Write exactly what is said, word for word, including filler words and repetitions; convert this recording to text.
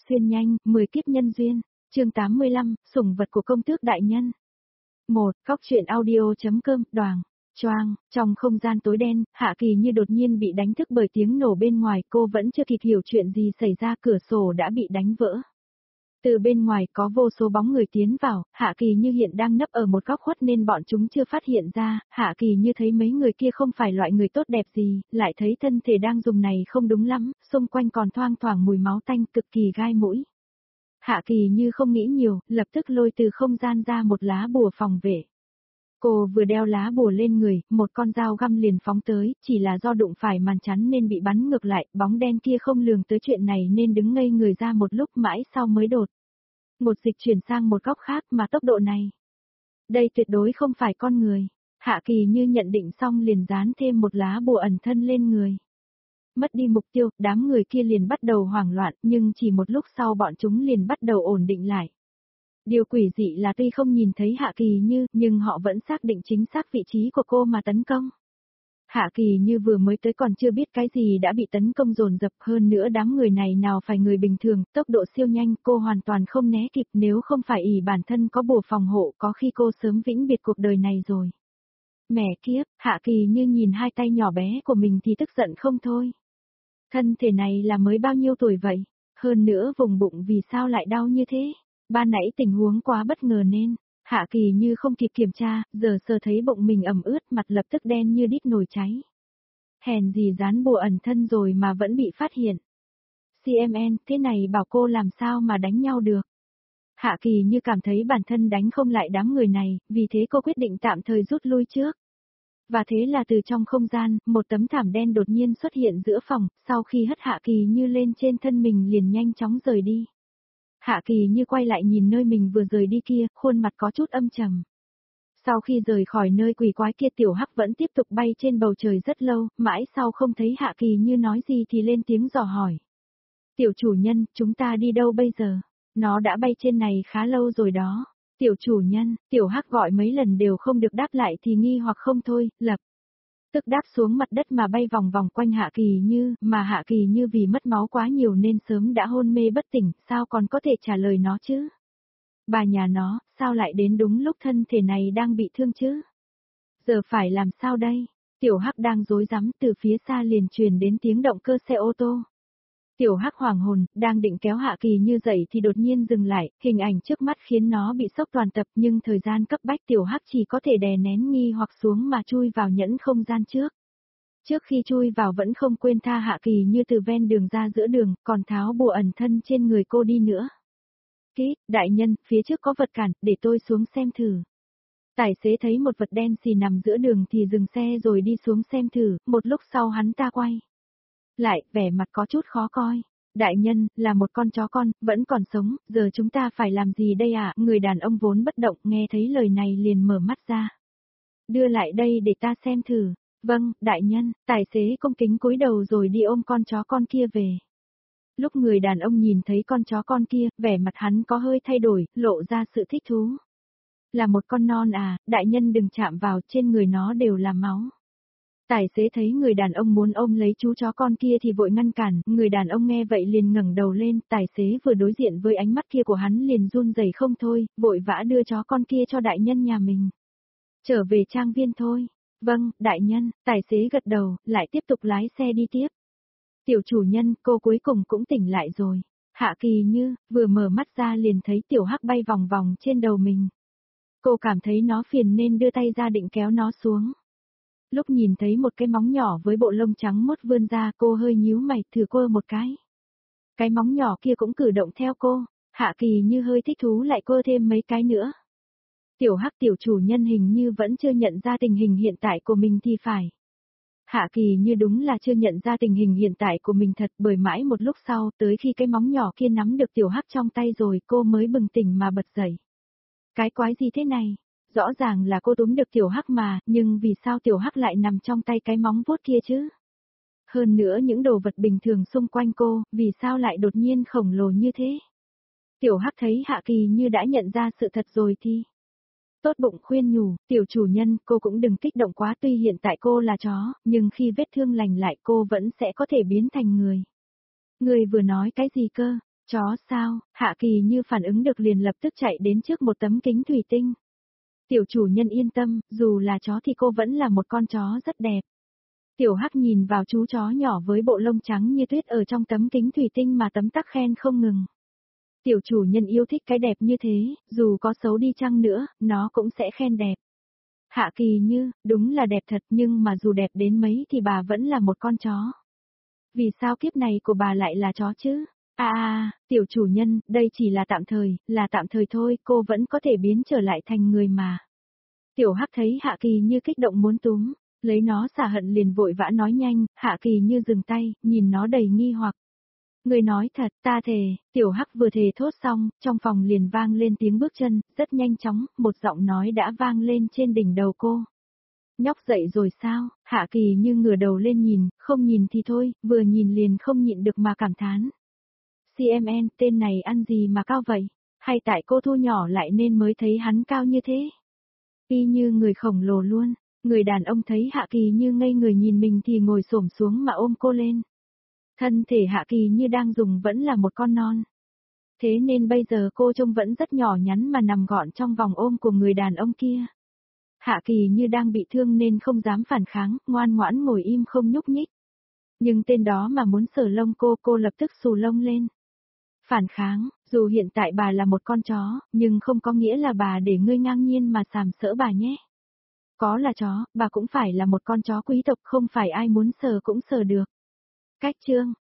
xuyên nhanh, mười kiếp nhân duyên, chương tám mươi lăm, sủng vật của công tước đại nhân. một. Góc truyện audio.com, Đoàng. Choang, trong không gian tối đen, Hạ Kỳ Như đột nhiên bị đánh thức bởi tiếng nổ bên ngoài, cô vẫn chưa kịp hiểu chuyện gì xảy ra, cửa sổ đã bị đánh vỡ. Từ bên ngoài có vô số bóng người tiến vào, Hạ Kỳ Như hiện đang nấp ở một góc khuất nên bọn chúng chưa phát hiện ra, Hạ Kỳ Như thấy mấy người kia không phải loại người tốt đẹp gì, lại thấy thân thể đang dùng này không đúng lắm, xung quanh còn thoang thoảng mùi máu tanh cực kỳ gai mũi. Hạ Kỳ Như không nghĩ nhiều, lập tức lôi từ không gian ra một lá bùa phòng vệ. Cô vừa đeo lá bùa lên người, một con dao găm liền phóng tới, chỉ là do đụng phải màn chắn nên bị bắn ngược lại, bóng đen kia không lường tới chuyện này nên đứng ngây người ra một lúc mãi sau mới đột. Một dịch chuyển sang một góc khác mà tốc độ này. Đây tuyệt đối không phải con người. Hạ Kỳ Như nhận định xong liền dán thêm một lá bùa ẩn thân lên người. Mất đi mục tiêu, đám người kia liền bắt đầu hoảng loạn, nhưng chỉ một lúc sau bọn chúng liền bắt đầu ổn định lại. Điều quỷ dị là tuy không nhìn thấy Hạ Kỳ Như, nhưng họ vẫn xác định chính xác vị trí của cô mà tấn công. Hạ Kỳ Như vừa mới tới còn chưa biết cái gì đã bị tấn công dồn dập, hơn nữa đám người này nào phải người bình thường, tốc độ siêu nhanh, cô hoàn toàn không né kịp, nếu không phải ỷ bản thân có bùa phòng hộ có khi cô sớm vĩnh biệt cuộc đời này rồi. Mẹ kiếp, Hạ Kỳ Như nhìn hai tay nhỏ bé của mình thì tức giận không thôi. Thân thể này là mới bao nhiêu tuổi vậy? Hơn nữa vùng bụng vì sao lại đau như thế? Ban nãy tình huống quá bất ngờ nên, Hạ Kỳ Như không kịp kiểm tra, giờ sờ thấy bụng mình ẩm ướt, mặt lập tức đen như đít nồi cháy. Hèn gì dán bùa ẩn thân rồi mà vẫn bị phát hiện. xê em en, thế này bảo cô làm sao mà đánh nhau được. Hạ Kỳ Như cảm thấy bản thân đánh không lại đám người này, vì thế cô quyết định tạm thời rút lui trước. Và thế là từ trong không gian, một tấm thảm đen đột nhiên xuất hiện giữa phòng, sau khi hất Hạ Kỳ Như lên trên thân mình liền nhanh chóng rời đi. Hạ Kỳ Như quay lại nhìn nơi mình vừa rời đi kia, khuôn mặt có chút âm trầm. Sau khi rời khỏi nơi quỷ quái kia, Tiểu Hắc vẫn tiếp tục bay trên bầu trời rất lâu, mãi sau không thấy Hạ Kỳ Như nói gì thì lên tiếng dò hỏi. Tiểu chủ nhân, chúng ta đi đâu bây giờ? Nó đã bay trên này khá lâu rồi đó. Tiểu chủ nhân, Tiểu Hắc gọi mấy lần đều không được đáp lại thì nghi hoặc không thôi, lập tức đáp xuống mặt đất mà bay vòng vòng quanh Hạ Kỳ Như, mà Hạ Kỳ Như vì mất máu quá nhiều nên sớm đã hôn mê bất tỉnh, sao còn có thể trả lời nó chứ? Bà nhà nó, sao lại đến đúng lúc thân thể này đang bị thương chứ? Giờ phải làm sao đây? Tiểu Hắc đang rối rắm, từ phía xa liền truyền đến tiếng động cơ xe ô tô. Tiểu Hắc hoảng hồn, đang định kéo Hạ Kỳ Như dậy thì đột nhiên dừng lại, hình ảnh trước mắt khiến nó bị sốc toàn tập, nhưng thời gian cấp bách Tiểu Hắc chỉ có thể đè nén nghi hoặc xuống mà chui vào nhẫn không gian trước. Trước khi chui vào vẫn không quên tha Hạ Kỳ Như từ ven đường ra giữa đường, còn tháo bùa ẩn thân trên người cô đi nữa. Kít, đại nhân, phía trước có vật cản, để tôi xuống xem thử. Tài xế thấy một vật đen xì nằm giữa đường thì dừng xe rồi đi xuống xem thử, một lúc sau hắn ta quay lại, vẻ mặt có chút khó coi. Đại nhân, là một con chó con, vẫn còn sống, giờ chúng ta phải làm gì đây ạ? À? Người đàn ông vốn bất động nghe thấy lời này liền mở mắt ra. Đưa lại đây để ta xem thử. Vâng, đại nhân, tài xế cung kính cúi đầu rồi đi ôm con chó con kia về. Lúc người đàn ông nhìn thấy con chó con kia, vẻ mặt hắn có hơi thay đổi, lộ ra sự thích thú. Là một con non à, đại nhân đừng chạm vào, trên người nó đều là máu. Tài xế thấy người đàn ông muốn ôm lấy chú chó con kia thì vội ngăn cản, người đàn ông nghe vậy liền ngẩng đầu lên, tài xế vừa đối diện với ánh mắt kia của hắn liền run rẩy không thôi, vội vã đưa chó con kia cho đại nhân nhà mình. Trở về trang viên thôi. Vâng, đại nhân, tài xế gật đầu, lại tiếp tục lái xe đi tiếp. Tiểu chủ nhân, cô cuối cùng cũng tỉnh lại rồi. Hạ Kỳ Như, vừa mở mắt ra liền thấy Tiểu Hắc bay vòng vòng trên đầu mình. Cô cảm thấy nó phiền nên đưa tay ra định kéo nó xuống. Lúc nhìn thấy một cái móng nhỏ với bộ lông trắng mốt vươn ra, cô hơi nhíu mày, thử quơ một cái. Cái móng nhỏ kia cũng cử động theo cô, Hạ Kỳ Như hơi thích thú lại quơ thêm mấy cái nữa. Tiểu Hắc, tiểu chủ nhân hình như vẫn chưa nhận ra tình hình hiện tại của mình thì phải. Hạ Kỳ Như đúng là chưa nhận ra tình hình hiện tại của mình thật, bởi mãi một lúc sau, tới khi cái móng nhỏ kia nắm được Tiểu Hắc trong tay rồi, cô mới bừng tỉnh mà bật dậy. Cái quái gì thế này? Rõ ràng là cô túm được Tiểu Hắc mà, nhưng vì sao Tiểu Hắc lại nằm trong tay cái móng vuốt kia chứ? Hơn nữa những đồ vật bình thường xung quanh cô, vì sao lại đột nhiên khổng lồ như thế? Tiểu Hắc thấy Hạ Kỳ Như đã nhận ra sự thật rồi thì tốt bụng khuyên nhủ, tiểu chủ nhân, cô cũng đừng kích động quá, tuy hiện tại cô là chó, nhưng khi vết thương lành lại cô vẫn sẽ có thể biến thành người. Người vừa nói cái gì cơ? Chó sao? Hạ Kỳ Như phản ứng được liền lập tức chạy đến trước một tấm kính thủy tinh. Tiểu chủ nhân yên tâm, dù là chó thì cô vẫn là một con chó rất đẹp. Tiểu Hắc nhìn vào chú chó nhỏ với bộ lông trắng như tuyết ở trong tấm kính thủy tinh mà tấm tắc khen không ngừng. Tiểu chủ nhân yêu thích cái đẹp như thế, dù có xấu đi chăng nữa, nó cũng sẽ khen đẹp. Hạ Kỳ Như, đúng là đẹp thật nhưng mà dù đẹp đến mấy thì bà vẫn là một con chó. Vì sao kiếp này của bà lại là chó chứ? À à, tiểu chủ nhân, đây chỉ là tạm thời, là tạm thời thôi, cô vẫn có thể biến trở lại thành người mà. Tiểu Hắc thấy Hạ Kỳ Như kích động muốn túm, lấy nó xả hận liền vội vã nói nhanh, Hạ Kỳ Như dừng tay, nhìn nó đầy nghi hoặc. Người nói thật, ta thề, Tiểu Hắc vừa thề thốt xong, trong phòng liền vang lên tiếng bước chân, rất nhanh chóng, một giọng nói đã vang lên trên đỉnh đầu cô. Nhóc dậy rồi sao? Hạ Kỳ Như ngửa đầu lên nhìn, không nhìn thì thôi, vừa nhìn liền không nhịn được mà cảm thán. xê em en, tên này ăn gì mà cao vậy? Hay tại cô thu nhỏ lại nên mới thấy hắn cao như thế? Y như người khổng lồ luôn, người đàn ông thấy Hạ Kỳ Như ngây người nhìn mình thì ngồi xổm xuống mà ôm cô lên. Thân thể Hạ Kỳ Như đang dùng vẫn là một con non. Thế nên bây giờ cô trông vẫn rất nhỏ nhắn mà nằm gọn trong vòng ôm của người đàn ông kia. Hạ Kỳ Như đang bị thương nên không dám phản kháng, ngoan ngoãn ngồi im không nhúc nhích. Nhưng tên đó mà muốn sờ lông cô, cô lập tức xù lông lên. Phản kháng, dù hiện tại bà là một con chó, nhưng không có nghĩa là bà để ngươi ngang nhiên mà sàm sỡ bà nhé. Có là chó, bà cũng phải là một con chó quý tộc, không phải ai muốn sờ cũng sờ được. Cách chương